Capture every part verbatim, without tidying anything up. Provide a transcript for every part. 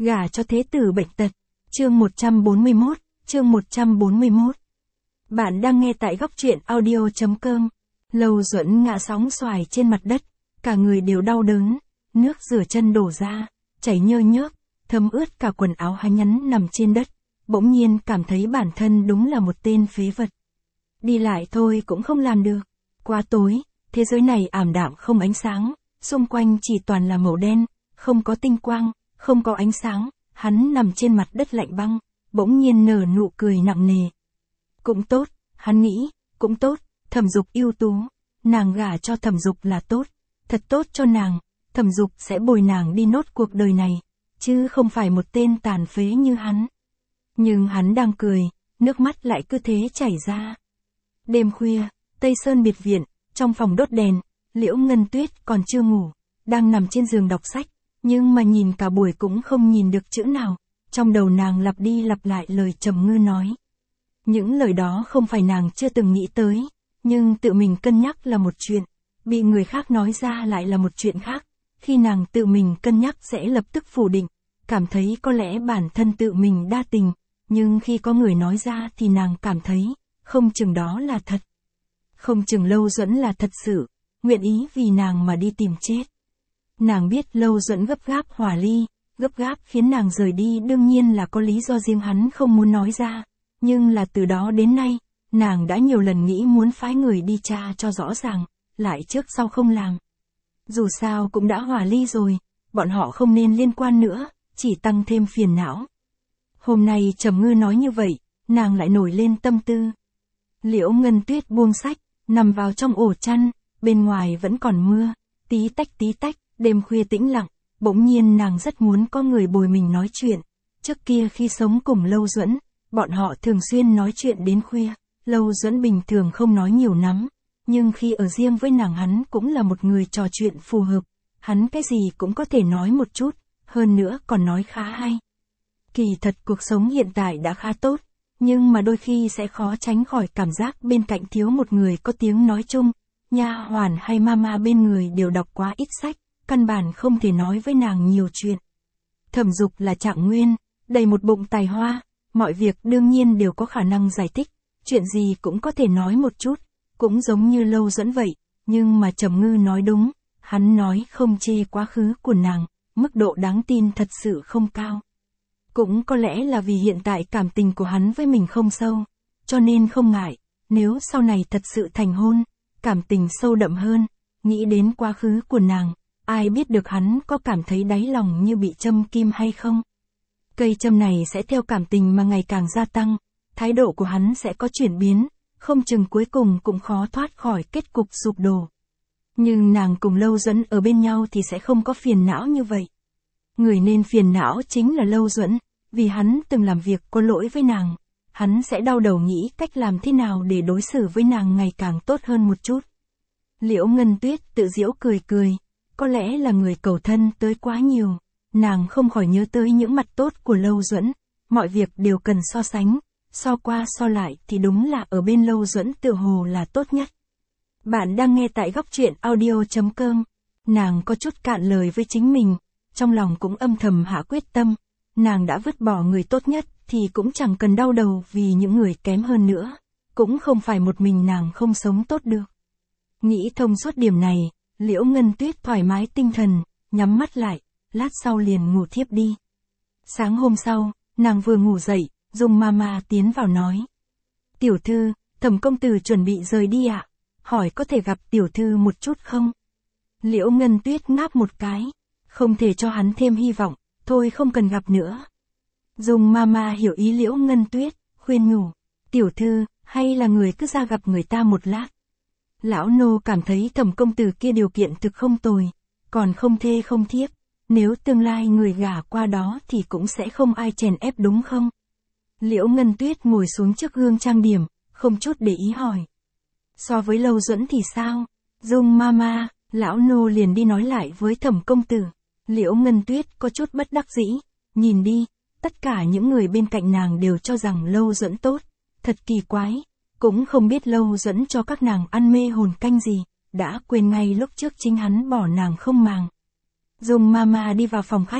Gả cho thế tử bệnh tật. Chương một trăm bốn mươi mốt, chương một trăm bốn mươi mốt. Bạn đang nghe tại góc truyện audio chấm com. Lâu Duẫn ngã sóng xoài trên mặt đất, cả người đều đau đớn, nước rửa chân đổ ra, chảy nhơ nhớp, thấm ướt cả quần áo hắn nhắn nằm trên đất, bỗng nhiên cảm thấy bản thân đúng là một tên phế vật. Đi lại thôi cũng không làm được, quá tối, thế giới này ảm đạm không ánh sáng, xung quanh chỉ toàn là màu đen, không có tinh quang, không có ánh sáng, hắn nằm trên mặt đất lạnh băng, bỗng nhiên nở nụ cười nặng nề. Cũng tốt, hắn nghĩ, cũng tốt, Thẩm Dục ưu tú, nàng gả cho Thẩm Dục là tốt, thật tốt cho nàng, Thẩm Dục sẽ bồi nàng đi nốt cuộc đời này, chứ không phải một tên tàn phế như hắn. Nhưng hắn đang cười, nước mắt lại cứ thế chảy ra. Đêm khuya, Tây Sơn biệt viện, trong phòng đốt đèn, Liễu Ngân Tuyết còn chưa ngủ, đang nằm trên giường đọc sách, nhưng mà nhìn cả buổi cũng không nhìn được chữ nào, trong đầu nàng lặp đi lặp lại lời Trầm Ngư nói. Những lời đó không phải nàng chưa từng nghĩ tới, nhưng tự mình cân nhắc là một chuyện, bị người khác nói ra lại là một chuyện khác, khi nàng tự mình cân nhắc sẽ lập tức phủ định, cảm thấy có lẽ bản thân tự mình đa tình, nhưng khi có người nói ra thì nàng cảm thấy, không chừng đó là thật. Không chừng Lâu Duẫn là thật sự, nguyện ý vì nàng mà đi tìm chết. Nàng biết Lâu Duẫn gấp gáp hòa ly, gấp gáp khiến nàng rời đi đương nhiên là có lý do riêng hắn không muốn nói ra, nhưng là từ đó đến nay, nàng đã nhiều lần nghĩ muốn phái người đi tra cho rõ ràng, lại trước sau không làm. Dù sao cũng đã hòa ly rồi, bọn họ không nên liên quan nữa, chỉ tăng thêm phiền não. Hôm nay Trầm Ngư nói như vậy, nàng lại nổi lên tâm tư. Liễu Ngân Tuyết buông sách, nằm vào trong ổ chăn, bên ngoài vẫn còn mưa, tí tách tí tách, đêm khuya tĩnh lặng, bỗng nhiên nàng rất muốn có người bồi mình nói chuyện. Trước kia khi sống cùng Lâu Duẫn, bọn họ thường xuyên nói chuyện đến khuya, Lâu Duẫn bình thường không nói nhiều lắm, nhưng khi ở riêng với nàng hắn cũng là một người trò chuyện phù hợp, hắn cái gì cũng có thể nói một chút, hơn nữa còn nói khá hay. Kỳ thật cuộc sống hiện tại đã khá tốt, nhưng mà đôi khi sẽ khó tránh khỏi cảm giác bên cạnh thiếu một người có tiếng nói chung, nha hoàn hay mama bên người đều đọc quá ít sách, căn bản không thể nói với nàng nhiều chuyện. Thẩm Dục là trạng nguyên, đầy một bụng tài hoa, mọi việc đương nhiên đều có khả năng giải thích, chuyện gì cũng có thể nói một chút, cũng giống như Lâu Duẫn vậy, nhưng mà Trầm Ngư nói đúng, hắn nói không chê quá khứ của nàng, mức độ đáng tin thật sự không cao. Cũng có lẽ là vì hiện tại cảm tình của hắn với mình không sâu, cho nên không ngại, nếu sau này thật sự thành hôn, cảm tình sâu đậm hơn, nghĩ đến quá khứ của nàng, ai biết được hắn có cảm thấy đáy lòng như bị châm kim hay không. Cây châm này sẽ theo cảm tình mà ngày càng gia tăng, thái độ của hắn sẽ có chuyển biến, không chừng cuối cùng cũng khó thoát khỏi kết cục sụp đổ. Nhưng nàng cùng Lâu Duẫn ở bên nhau thì sẽ không có phiền não như vậy. Người nên phiền não chính là Lâu Duẫn, vì hắn từng làm việc có lỗi với nàng, hắn sẽ đau đầu nghĩ cách làm thế nào để đối xử với nàng ngày càng tốt hơn một chút. Liễu Ngân Tuyết tự giễu cười cười, có lẽ là người cầu thân tới quá nhiều, nàng không khỏi nhớ tới những mặt tốt của Lâu Duẫn, mọi việc đều cần so sánh, so qua so lại thì đúng là ở bên Lâu Duẫn tựa hồ là tốt nhất. Bạn đang nghe tại góc truyện audio chấm com, nàng có chút cạn lời với chính mình, trong lòng cũng âm thầm hạ quyết tâm, nàng đã vứt bỏ người tốt nhất thì cũng chẳng cần đau đầu vì những người kém hơn nữa, cũng không phải một mình nàng không sống tốt được. Nghĩ thông suốt điểm này, Liễu Ngân Tuyết thoải mái tinh thần, nhắm mắt lại, lát sau liền ngủ thiếp đi. Sáng hôm sau, nàng vừa ngủ dậy, Dung Mama tiến vào nói. Tiểu thư, Thẩm công tử chuẩn bị rời đi ạ, hỏi có thể gặp tiểu thư một chút không? Liễu Ngân Tuyết ngáp một cái, không thể cho hắn thêm hy vọng, thôi không cần gặp nữa. Dung Mama hiểu ý Liễu Ngân Tuyết, khuyên nhủ, tiểu thư, hay là người cứ ra gặp người ta một lát. Lão nô cảm thấy Thẩm công tử kia điều kiện thực không tồi, còn không thê không thiếp, nếu tương lai người gả qua đó thì cũng sẽ không ai chèn ép đúng không? Liễu Ngân Tuyết ngồi xuống trước gương trang điểm, không chút để ý hỏi. So với Lâu Duẫn thì sao? Dung Mama, lão nô liền đi nói lại với Thẩm công tử. Liễu Ngân Tuyết có chút bất đắc dĩ, nhìn đi, tất cả những người bên cạnh nàng đều cho rằng Lâu Duẫn tốt, thật kỳ quái, cũng không biết Lâu Duẫn cho các nàng ăn mê hồn canh gì, đã quên ngay lúc trước chính hắn bỏ nàng không màng. Dung Mama đi vào phòng khách,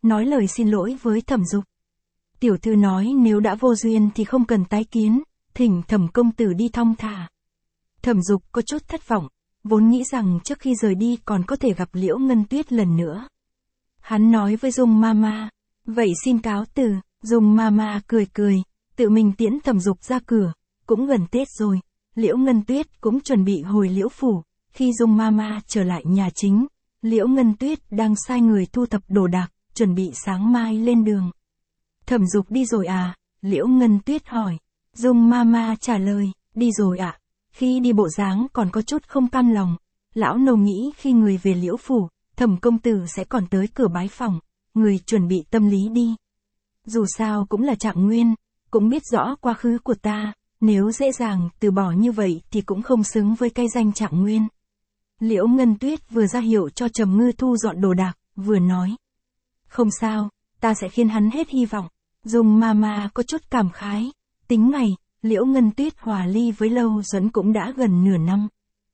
nói lời xin lỗi với Thẩm Dục. Tiểu thư nói nếu đã vô duyên thì không cần tái kiến, thỉnh Thẩm công tử đi thong thả. Thẩm Dục có chút thất vọng, vốn nghĩ rằng trước khi rời đi còn có thể gặp Liễu Ngân Tuyết lần nữa. Hắn nói với Dung Mama, vậy xin cáo từ. Dung Mama cười cười, tự mình tiễn Thẩm Dục ra cửa, cũng gần Tết rồi, Liễu Ngân Tuyết cũng chuẩn bị hồi Liễu phủ. Khi Dung Mama trở lại nhà chính, Liễu Ngân Tuyết đang sai người thu thập đồ đạc, chuẩn bị sáng mai lên đường. Thẩm Dục đi rồi à? Liễu Ngân Tuyết hỏi. Dung Mama trả lời, đi rồi ạ. À? Khi đi bộ dáng còn có chút không cam lòng. Lão nô nghĩ khi người về Liễu phủ, Thẩm công tử sẽ còn tới cửa bái phòng, người chuẩn bị tâm lý đi. Dù sao cũng là Trạng Nguyên, cũng biết rõ quá khứ của ta, nếu dễ dàng từ bỏ như vậy thì cũng không xứng với cái danh Trạng Nguyên. Liễu Ngân Tuyết vừa ra hiệu cho Trầm Ngư thu dọn đồ đạc, vừa nói. Không sao, ta sẽ khiến hắn hết hy vọng. Dung Mama có chút cảm khái. Tính ngày, Liễu Ngân Tuyết hòa ly với Lâu Duẫn cũng đã gần nửa năm.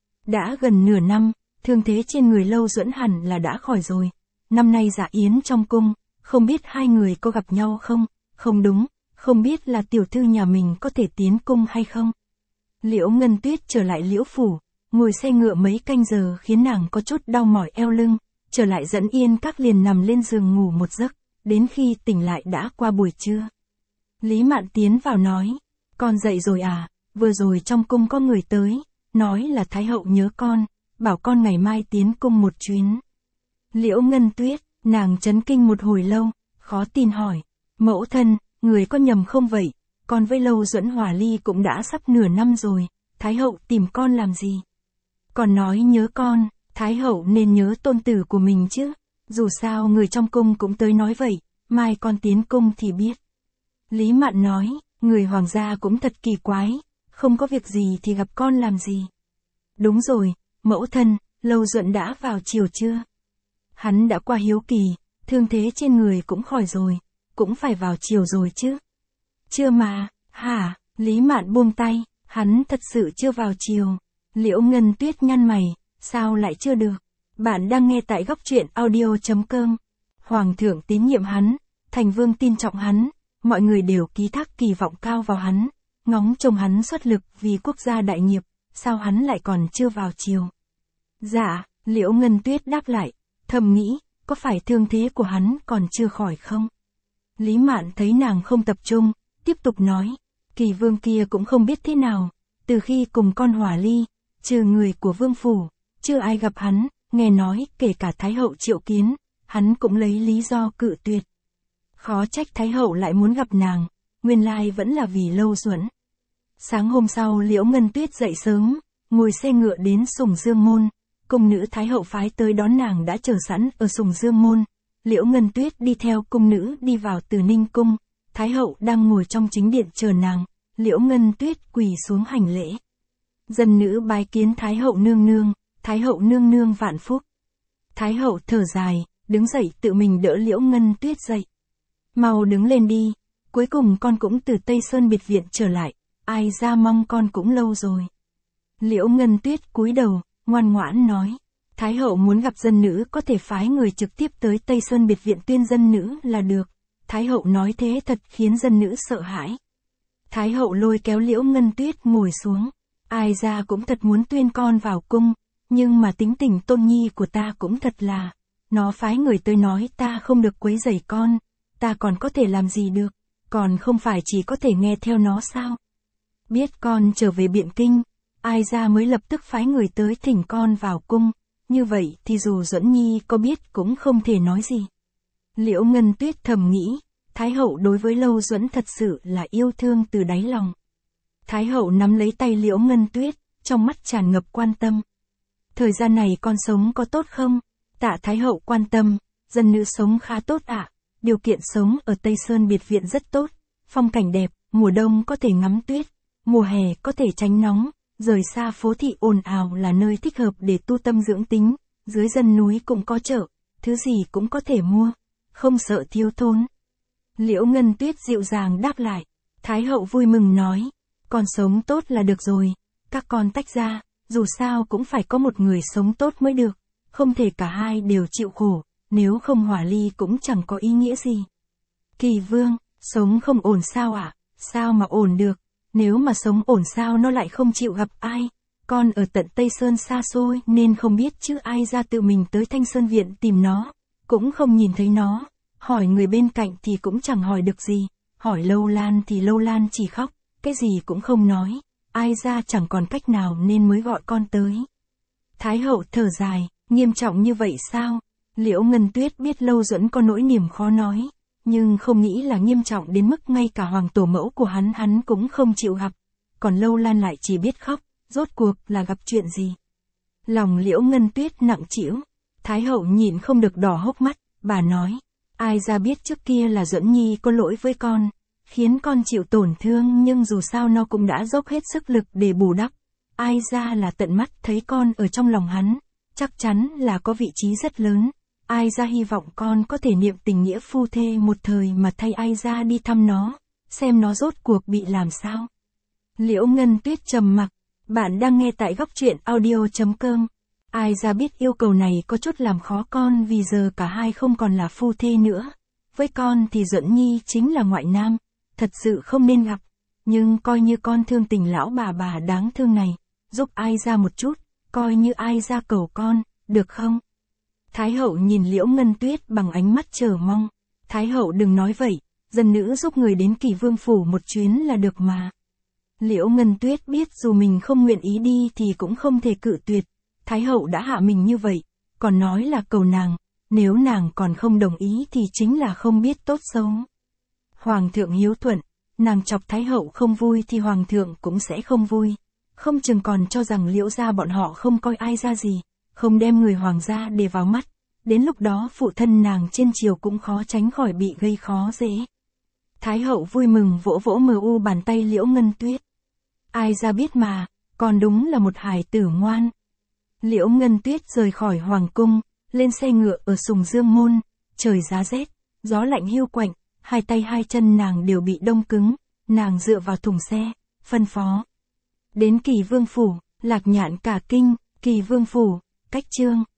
Đã gần nửa năm, thương thế trên người Lâu Duẫn hẳn là đã khỏi rồi. Năm nay dạ yến trong cung, không biết hai người có gặp nhau không? Không đúng, không biết là tiểu thư nhà mình có thể tiến cung hay không? Liễu Ngân Tuyết trở lại Liễu phủ, ngồi xe ngựa mấy canh giờ khiến nàng có chút đau mỏi eo lưng, trở lại Dẫn Yên Các liền nằm lên giường ngủ một giấc, đến khi tỉnh lại đã qua buổi trưa. Lý Mạn tiến vào nói, con dậy rồi à, vừa rồi trong cung có người tới, nói là Thái hậu nhớ con, bảo con ngày mai tiến cung một chuyến. Liễu Ngân Tuyết, nàng chấn kinh một hồi lâu, khó tin hỏi, mẫu thân, người có nhầm không vậy, con với Lâu Duẫn hòa ly cũng đã sắp nửa năm rồi, Thái hậu tìm con làm gì? Còn nói nhớ con, Thái hậu nên nhớ tôn tử của mình chứ, dù sao người trong cung cũng tới nói vậy, mai con tiến cung thì biết. Lý Mạn nói, người hoàng gia cũng thật kỳ quái, không có việc gì thì gặp con làm gì. Đúng rồi, mẫu thân, Lâu Duẫn đã vào chiều chưa? Hắn đã qua hiếu kỳ, thương thế trên người cũng khỏi rồi, cũng phải vào chiều rồi chứ. Chưa mà, hả? Lý Mạn buông tay, hắn thật sự chưa vào chiều. Liễu Ngân Tuyết nhăn mày, sao lại chưa được? Bạn đang nghe tại góc truyện audio chấm com. Hoàng thượng tín nhiệm hắn, thành vương tin trọng hắn, mọi người đều ký thác kỳ vọng cao vào hắn, ngóng trông hắn xuất lực vì quốc gia đại nghiệp, sao hắn lại còn chưa vào chiều? Dạ, Liễu Ngân Tuyết đáp lại, thầm nghĩ, có phải thương thế của hắn còn chưa khỏi không? Lý Mạn thấy nàng không tập trung, tiếp tục nói, kỳ vương kia cũng không biết thế nào, từ khi cùng con hòa ly, trừ người của vương phủ, chưa ai gặp hắn, nghe nói kể cả Thái hậu triệu kiến, hắn cũng lấy lý do cự tuyệt. Khó trách Thái hậu lại muốn gặp nàng, nguyên lai vẫn là vì Lâu Duẫn. Sáng hôm sau Liễu Ngân Tuyết dậy sớm, ngồi xe ngựa đến Sùng Dương Môn, cung nữ Thái hậu phái tới đón nàng đã chờ sẵn ở Sùng Dương Môn. Liễu Ngân Tuyết đi theo cung nữ đi vào Từ Ninh cung, Thái hậu đang ngồi trong chính điện chờ nàng, Liễu Ngân Tuyết quỳ xuống hành lễ. Dân nữ bái kiến Thái hậu nương nương, Thái hậu nương nương vạn phúc. Thái hậu thở dài, đứng dậy tự mình đỡ Liễu Ngân Tuyết dậy. Mau đứng lên đi, cuối cùng con cũng từ Tây Sơn biệt viện trở lại, ai ra mong con cũng lâu rồi. Liễu Ngân Tuyết cúi đầu, ngoan ngoãn nói, Thái hậu muốn gặp dân nữ có thể phái người trực tiếp tới Tây Sơn biệt viện tuyên dân nữ là được. Thái hậu nói thế thật khiến dân nữ sợ hãi. Thái hậu lôi kéo Liễu Ngân Tuyết ngồi xuống, ai ra cũng thật muốn tuyên con vào cung, nhưng mà tính tình Tôn Nhi của ta cũng thật là, nó phái người tới nói ta không được quấy rầy con, ta còn có thể làm gì được, còn không phải chỉ có thể nghe theo nó sao? Biết con trở về Biện Kinh, ai ra mới lập tức phái người tới thỉnh con vào cung, như vậy thì dù Duẫn Nhi có biết cũng không thể nói gì. Liễu Ngân Tuyết thầm nghĩ, Thái hậu đối với Lâu Duẫn thật sự là yêu thương từ đáy lòng. Thái hậu nắm lấy tay Liễu Ngân Tuyết, trong mắt tràn ngập quan tâm. Thời gian này con sống có tốt không? Tạ Thái hậu quan tâm, dân nữ sống khá tốt ạ, điều kiện sống ở Tây Sơn biệt viện rất tốt, phong cảnh đẹp, mùa đông có thể ngắm tuyết, mùa hè có thể tránh nóng, rời xa phố thị ồn ào là nơi thích hợp để tu tâm dưỡng tính, dưới chân núi cũng có chợ, thứ gì cũng có thể mua, không sợ thiếu thốn. Liễu Ngân Tuyết dịu dàng đáp lại, Thái hậu vui mừng nói, con sống tốt là được rồi, các con tách ra, dù sao cũng phải có một người sống tốt mới được, không thể cả hai đều chịu khổ, nếu không hỏa ly cũng chẳng có ý nghĩa gì. Kỳ Vương, sống không ổn sao ạ? À? Sao mà ổn được? Nếu mà sống ổn sao nó lại không chịu gặp ai? Con ở tận Tây Sơn xa xôi nên không biết chứ ai ra tự mình tới Thanh Sơn Viện tìm nó, cũng không nhìn thấy nó. Hỏi người bên cạnh thì cũng chẳng hỏi được gì, hỏi Lâu Lan thì Lâu Lan chỉ khóc, cái gì cũng không nói, ai ra chẳng còn cách nào nên mới gọi con tới. Thái hậu thở dài, nghiêm trọng như vậy sao? Liễu Ngân Tuyết biết Lâu Duẫn có nỗi niềm khó nói, nhưng không nghĩ là nghiêm trọng đến mức ngay cả hoàng tổ mẫu của hắn hắn cũng không chịu gặp, còn Lâu Lan lại chỉ biết khóc, rốt cuộc là gặp chuyện gì? Lòng Liễu Ngân Tuyết nặng trĩu, Thái hậu nhìn không được đỏ hốc mắt, bà nói, ai ra biết trước kia là Duẫn Nhi có lỗi với con, khiến con chịu tổn thương nhưng dù sao nó cũng đã dốc hết sức lực để bù đắp. Ai ra là tận mắt thấy con ở trong lòng hắn, chắc chắn là có vị trí rất lớn. Ai ra hy vọng con có thể niệm tình nghĩa phu thê một thời mà thay ai ra đi thăm nó, xem nó rốt cuộc bị làm sao. Liễu Ngân Tuyết trầm mặc, bạn đang nghe tại góc truyện audio chấm com. Ai ra biết yêu cầu này có chút làm khó con vì giờ cả hai không còn là phu thê nữa. Với con thì Duẫn Nhi chính là ngoại nam, thật sự không nên gặp. Nhưng coi như con thương tình lão bà bà đáng thương này, giúp ai ra một chút, coi như ai ra cầu con, được không? Thái hậu nhìn Liễu Ngân Tuyết bằng ánh mắt chờ mong. Thái hậu đừng nói vậy, dân nữ giúp người đến Kỳ Vương phủ một chuyến là được mà. Liễu Ngân Tuyết biết dù mình không nguyện ý đi thì cũng không thể cự tuyệt. Thái hậu đã hạ mình như vậy, còn nói là cầu nàng, nếu nàng còn không đồng ý thì chính là không biết tốt xấu. Hoàng thượng hiếu thuận, nàng chọc Thái hậu không vui thì hoàng thượng cũng sẽ không vui. Không chừng còn cho rằng Liễu gia bọn họ không coi ai ra gì, không đem người hoàng gia để vào mắt. Đến lúc đó phụ thân nàng trên triều cũng khó tránh khỏi bị gây khó dễ. Thái hậu vui mừng vỗ vỗ mờ u bàn tay Liễu Ngân Tuyết. Ai ra biết mà, còn đúng là một hài tử ngoan. Liễu Ngân Tuyết rời khỏi hoàng cung, lên xe ngựa ở Sùng Dương Môn, trời giá rét, gió lạnh hiu quạnh, hai tay hai chân nàng đều bị đông cứng, nàng dựa vào thùng xe, phân phó. Đến Kỳ Vương phủ, Lạc Nhạn cả kinh, Kỳ Vương phủ, cách chương.